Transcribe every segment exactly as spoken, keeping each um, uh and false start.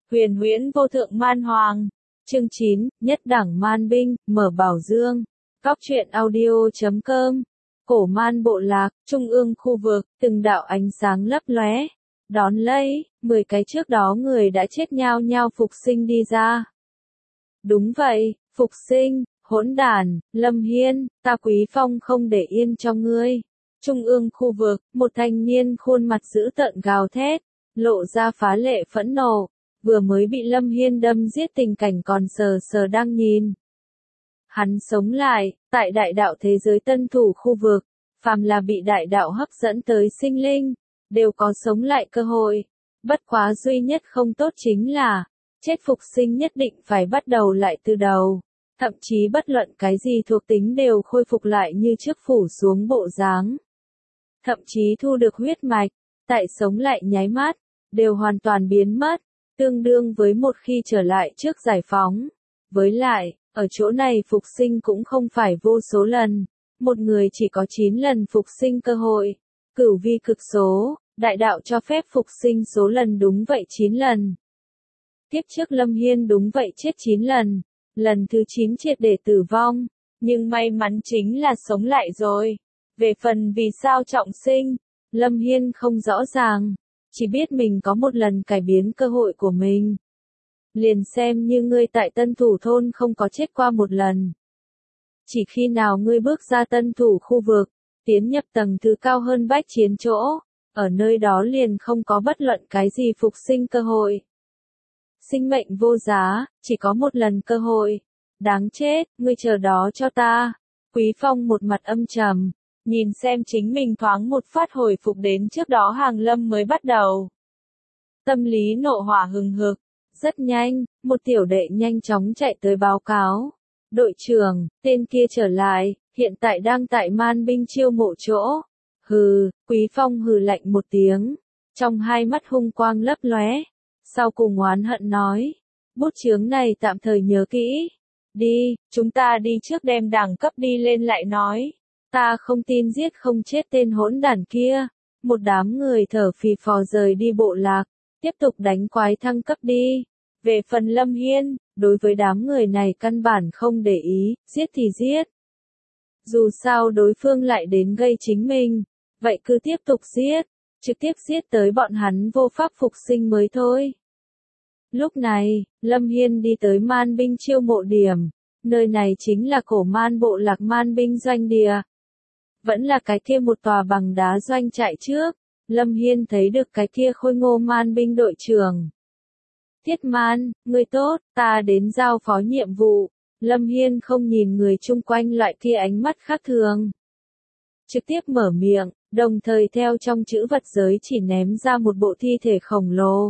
Huyền huyễn vô thượng man hoàng. Chương chín, nhất đẳng man binh, mở bảo dương. Cóc truyện audio chấm com. Cổ man bộ lạc, trung ương khu vực, từng đạo ánh sáng lấp lóe. Đón lấy, mười cái trước đó người đã chết nhao nhao phục sinh đi ra. Đúng vậy, phục sinh, hỗn đản, Lâm Hiên, ta Quý Phong không để yên cho ngươi. Trung ương khu vực, một thanh niên khuôn mặt dữ tợn gào thét, lộ ra phá lệ phẫn nộ, vừa mới bị Lâm Hiên đâm giết tình cảnh còn sờ sờ đang nhìn. Hắn sống lại, tại đại đạo thế giới tân thủ khu vực, phàm là bị đại đạo hấp dẫn tới sinh linh, đều có sống lại cơ hội. Bất quá duy nhất không tốt chính là, chết phục sinh nhất định phải bắt đầu lại từ đầu. Thậm chí bất luận cái gì thuộc tính đều khôi phục lại như trước phủ xuống bộ dáng. Thậm chí thu được huyết mạch, tại sống lại nháy mắt, đều hoàn toàn biến mất, tương đương với một khi trở lại trước giải phóng. Với lại, ở chỗ này phục sinh cũng không phải vô số lần, một người chỉ có chín lần phục sinh cơ hội. Cửu vi cực số, đại đạo cho phép phục sinh số lần đúng vậy chín lần. Tiếp trước Lâm Hiên đúng vậy chết chín lần, lần thứ chín triệt để tử vong, nhưng may mắn chính là sống lại rồi. Về phần vì sao trọng sinh, Lâm Hiên không rõ ràng, chỉ biết mình có một lần cải biến cơ hội của mình. Liền xem như ngươi tại tân thủ thôn không có chết qua một lần. Chỉ khi nào ngươi bước ra tân thủ khu vực, tiến nhập tầng thứ cao hơn bách chiến chỗ, ở nơi đó liền không có bất luận cái gì phục sinh cơ hội. Sinh mệnh vô giá, chỉ có một lần cơ hội. Đáng chết, ngươi chờ đó cho ta. Quý Phong một mặt âm trầm, nhìn xem chính mình thoáng một phát hồi phục đến trước đó hàng lâm mới bắt đầu. Tâm lý nộ hỏa hừng hực, rất nhanh, một tiểu đệ nhanh chóng chạy tới báo cáo. Đội trưởng, tên kia trở lại, hiện tại đang tại man binh chiêu mộ chỗ. Hừ, Quý Phong hừ lạnh một tiếng, trong hai mắt hung quang lấp lóe. Sau cùng oán hận nói, bút chướng này tạm thời nhớ kỹ. Đi, chúng ta đi trước đem đẳng cấp đi lên lại nói. Ta không tin giết không chết tên hỗn đản kia. Một đám người thở phì phò rời đi bộ lạc, tiếp tục đánh quái thăng cấp đi. Về phần Lâm Hiên, đối với đám người này căn bản không để ý, giết thì giết. Dù sao đối phương lại đến gây chính mình, vậy cứ tiếp tục giết, trực tiếp giết tới bọn hắn vô pháp phục sinh mới thôi. Lúc này, Lâm Hiên đi tới man binh chiêu mộ điểm, nơi này chính là cổ man bộ lạc man binh doanh địa. Vẫn là cái kia một tòa bằng đá doanh trại trước, Lâm Hiên thấy được cái kia khôi ngô man binh đội trưởng. Thiết man, người tốt, ta đến giao phó nhiệm vụ. Lâm Hiên không nhìn người chung quanh loại kia ánh mắt khác thường. Trực tiếp mở miệng, đồng thời theo trong chữ vật giới chỉ ném ra một bộ thi thể khổng lồ.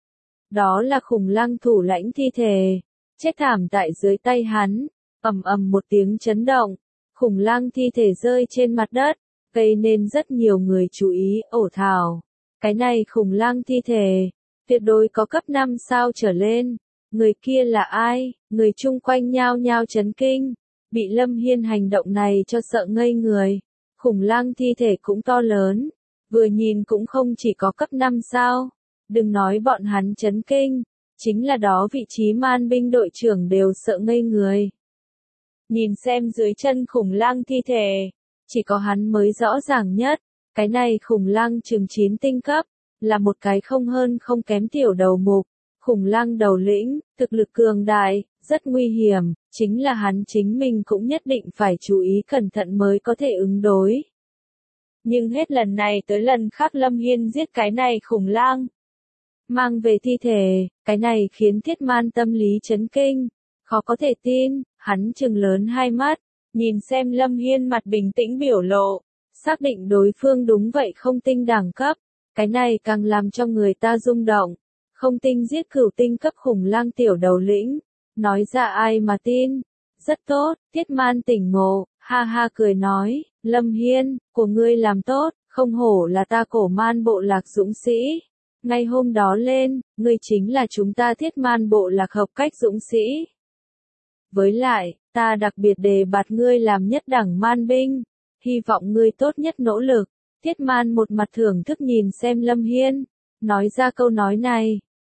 Đó là khủng lang thủ lãnh thi thể, chết thảm tại dưới tay hắn, ầm ầm một tiếng chấn động, khủng lang thi thể rơi trên mặt đất, gây nên rất nhiều người chú ý, ổ thảo. Cái này khủng lang thi thể, tuyệt đối có cấp năm sao trở lên, người kia là ai, người chung quanh nhao nhao chấn kinh, bị Lâm Hiên hành động này cho sợ ngây người, khủng lang thi thể cũng to lớn, vừa nhìn cũng không chỉ có cấp năm sao. Đừng nói bọn hắn chấn kinh, chính là đó vị trí man binh đội trưởng đều sợ ngây người. Nhìn xem dưới chân khủng lang thi thể, chỉ có hắn mới rõ ràng nhất, cái này khủng lang chừng chín tinh cấp, là một cái không hơn không kém tiểu đầu mục, khủng lang đầu lĩnh, thực lực cường đại, rất nguy hiểm, chính là hắn chính mình cũng nhất định phải chú ý cẩn thận mới có thể ứng đối. Nhưng hết lần này tới lần khác Lâm Hiên giết cái này khủng lang, mang về thi thể, cái này khiến Thiết Man tâm lý chấn kinh, khó có thể tin, hắn trừng lớn hai mắt, nhìn xem Lâm Hiên mặt bình tĩnh biểu lộ, xác định đối phương đúng vậy không tinh đẳng cấp, cái này càng làm cho người ta rung động, không tinh giết cửu tinh cấp khủng lang tiểu đầu lĩnh, nói ra ai mà tin, rất tốt, Thiết Man tỉnh ngộ, ha ha cười nói, Lâm Hiên, của ngươi làm tốt, không hổ là ta cổ man bộ lạc dũng sĩ. Ngay hôm đó lên, ngươi chính là chúng ta Thiết Man bộ lạc hợp cách dũng sĩ. Với lại, ta đặc biệt đề bạt ngươi làm nhất đẳng man binh, hy vọng ngươi tốt nhất nỗ lực. Thiết Man một mặt thưởng thức nhìn xem Lâm Hiên, nói ra câu nói này,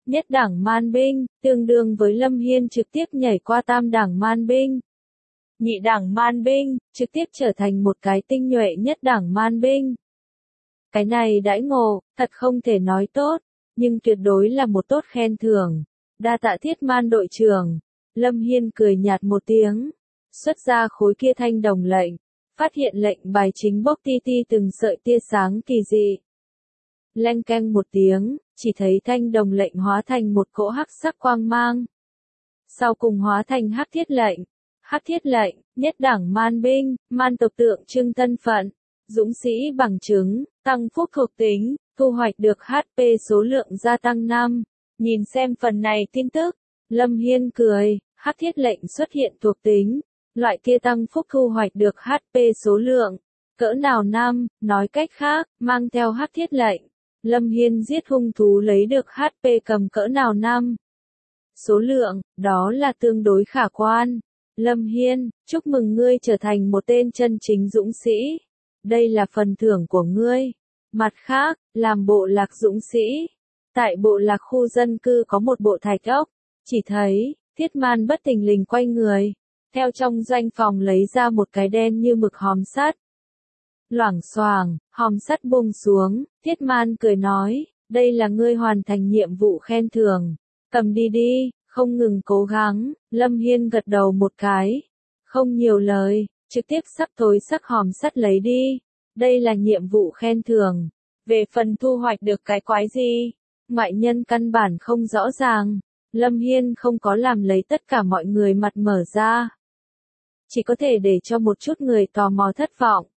nhất đẳng man binh, tương đương với Lâm Hiên trực tiếp nhảy qua tam đẳng man binh. Nhị đẳng man binh, trực tiếp trở thành một cái tinh nhuệ nhất đẳng man binh. Cái này đãi ngộ, thật không thể nói tốt, nhưng tuyệt đối là một tốt khen thưởng. Đa tạ Thiết Man đội trưởng. Lâm Hiên cười nhạt một tiếng, xuất ra khối kia thanh đồng lệnh, phát hiện lệnh bài chính bốc ti ti từng sợi tia sáng kỳ dị. Leng keng một tiếng, chỉ thấy thanh đồng lệnh hóa thành một cỗ hắc sắc quang mang. Sau cùng hóa thành hắc thiết lệnh. Hắc thiết lệnh, nhất đẳng man binh, man tộc tượng trưng thân phận, dũng sĩ bằng chứng, tăng phúc thuộc tính, thu hoạch được hát pê số lượng gia tăng năm. Nhìn xem phần này tin tức, Lâm Hiên cười, hắc thiết lệnh xuất hiện thuộc tính, loại kia tăng phúc thu hoạch được hát pê số lượng, cỡ nào năm, nói cách khác, mang theo hắc thiết lệnh, Lâm Hiên giết hung thú lấy được hát pê cầm cỡ nào năm. Số lượng, đó là tương đối khả quan. Lâm Hiên, chúc mừng ngươi trở thành một tên chân chính dũng sĩ. Đây là phần thưởng của ngươi. Mặt khác, làm bộ lạc dũng sĩ. Tại bộ lạc khu dân cư có một bộ thạch ốc. Chỉ thấy, Thiết Man bất thình lình quay người. Theo trong doanh phòng lấy ra một cái đen như mực hòm sắt. Loảng xoảng, hòm sắt buông xuống, Thiết Man cười nói, đây là ngươi hoàn thành nhiệm vụ khen thưởng. Cầm đi đi. Không ngừng cố gắng, Lâm Hiên gật đầu một cái. Không nhiều lời, trực tiếp sắp tối sắc hòm sắt lấy đi. Đây là nhiệm vụ khen thưởng. Về phần thu hoạch được cái quái gì, ngoại nhân căn bản không rõ ràng. Lâm Hiên không có làm lấy tất cả mọi người mặt mở ra. Chỉ có thể để cho một chút người tò mò thất vọng.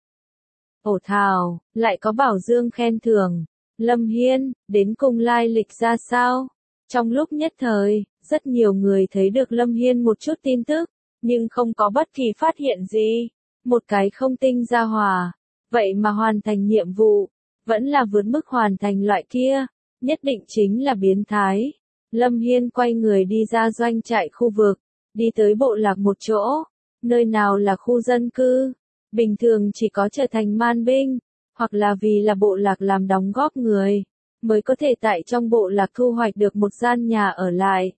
Ổ thào, lại có bảo dương khen thưởng. Lâm Hiên, đến cùng lai lịch ra sao? Trong lúc nhất thời, rất nhiều người thấy được Lâm Hiên một chút tin tức, nhưng không có bất kỳ phát hiện gì. Một cái không tinh gia hỏa, vậy mà hoàn thành nhiệm vụ, vẫn là vượt mức hoàn thành loại kia, nhất định chính là biến thái. Lâm Hiên quay người đi ra doanh trại khu vực, đi tới bộ lạc một chỗ, nơi nào là khu dân cư, bình thường chỉ có trở thành man binh, hoặc là vì là bộ lạc làm đóng góp người, mới có thể tại trong bộ lạc thu hoạch được một gian nhà ở lại.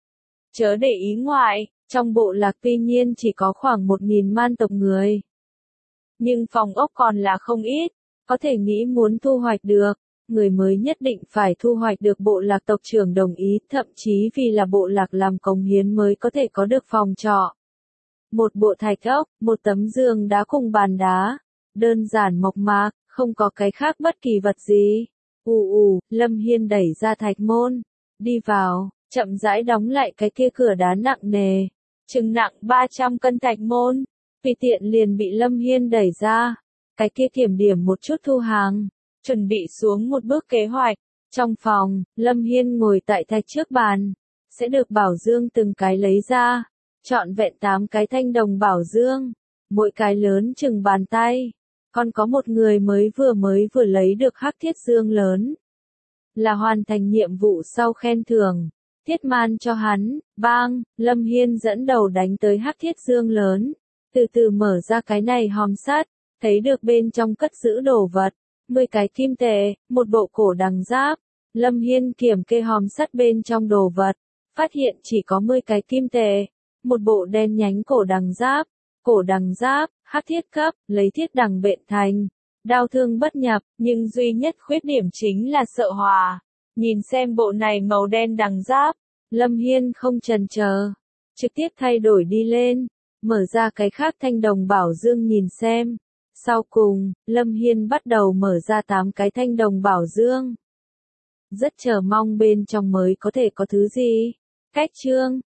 Chớ để ý ngoại, trong bộ lạc tuy nhiên chỉ có khoảng một nghìn man tộc người. Nhưng phòng ốc còn là không ít, có thể nghĩ muốn thu hoạch được, người mới nhất định phải thu hoạch được bộ lạc tộc trưởng đồng ý, thậm chí vì là bộ lạc làm cống hiến mới có thể có được phòng trọ. Một bộ thạch ốc, một tấm giường đá cùng bàn đá, đơn giản mộc mạc, không có cái khác bất kỳ vật gì. Ù ù, Lâm Hiên đẩy ra thạch môn, đi vào, chậm rãi đóng lại cái kia cửa đá nặng nề, chừng nặng ba trăm cân thạch môn, tùy tiện liền bị Lâm Hiên đẩy ra, cái kia kiểm điểm một chút thu hàng, chuẩn bị xuống một bước kế hoạch. Trong phòng, Lâm Hiên ngồi tại thạch trước bàn, sẽ được bảo dương từng cái lấy ra, trọn vẹn tám cái thanh đồng bảo dương, mỗi cái lớn chừng bàn tay. Còn có một người mới vừa mới vừa lấy được hắc thiết dương lớn. Là hoàn thành nhiệm vụ sau khen thưởng. Thiết Man cho hắn, bang, Lâm Hiên dẫn đầu đánh tới hắc thiết dương lớn. Từ từ mở ra cái này hòm sắt, thấy được bên trong cất giữ đồ vật. mười cái kim tệ, một bộ cổ đằng giáp. Lâm Hiên kiểm kê hòm sắt bên trong đồ vật. Phát hiện chỉ có mười cái kim tệ. Một bộ đen nhánh cổ đằng giáp. Cổ đằng giáp, hắc thiết cấp, lấy thiết đằng bện thành. Đao thương bất nhập, nhưng duy nhất khuyết điểm chính là sợ hòa. Nhìn xem bộ này màu đen đằng giáp, Lâm Hiên không chần chờ, trực tiếp thay đổi đi lên, mở ra cái khác thanh đồng bảo dương nhìn xem. Sau cùng, Lâm Hiên bắt đầu mở ra tám cái thanh đồng bảo dương. Rất chờ mong bên trong mới có thể có thứ gì. Cách chương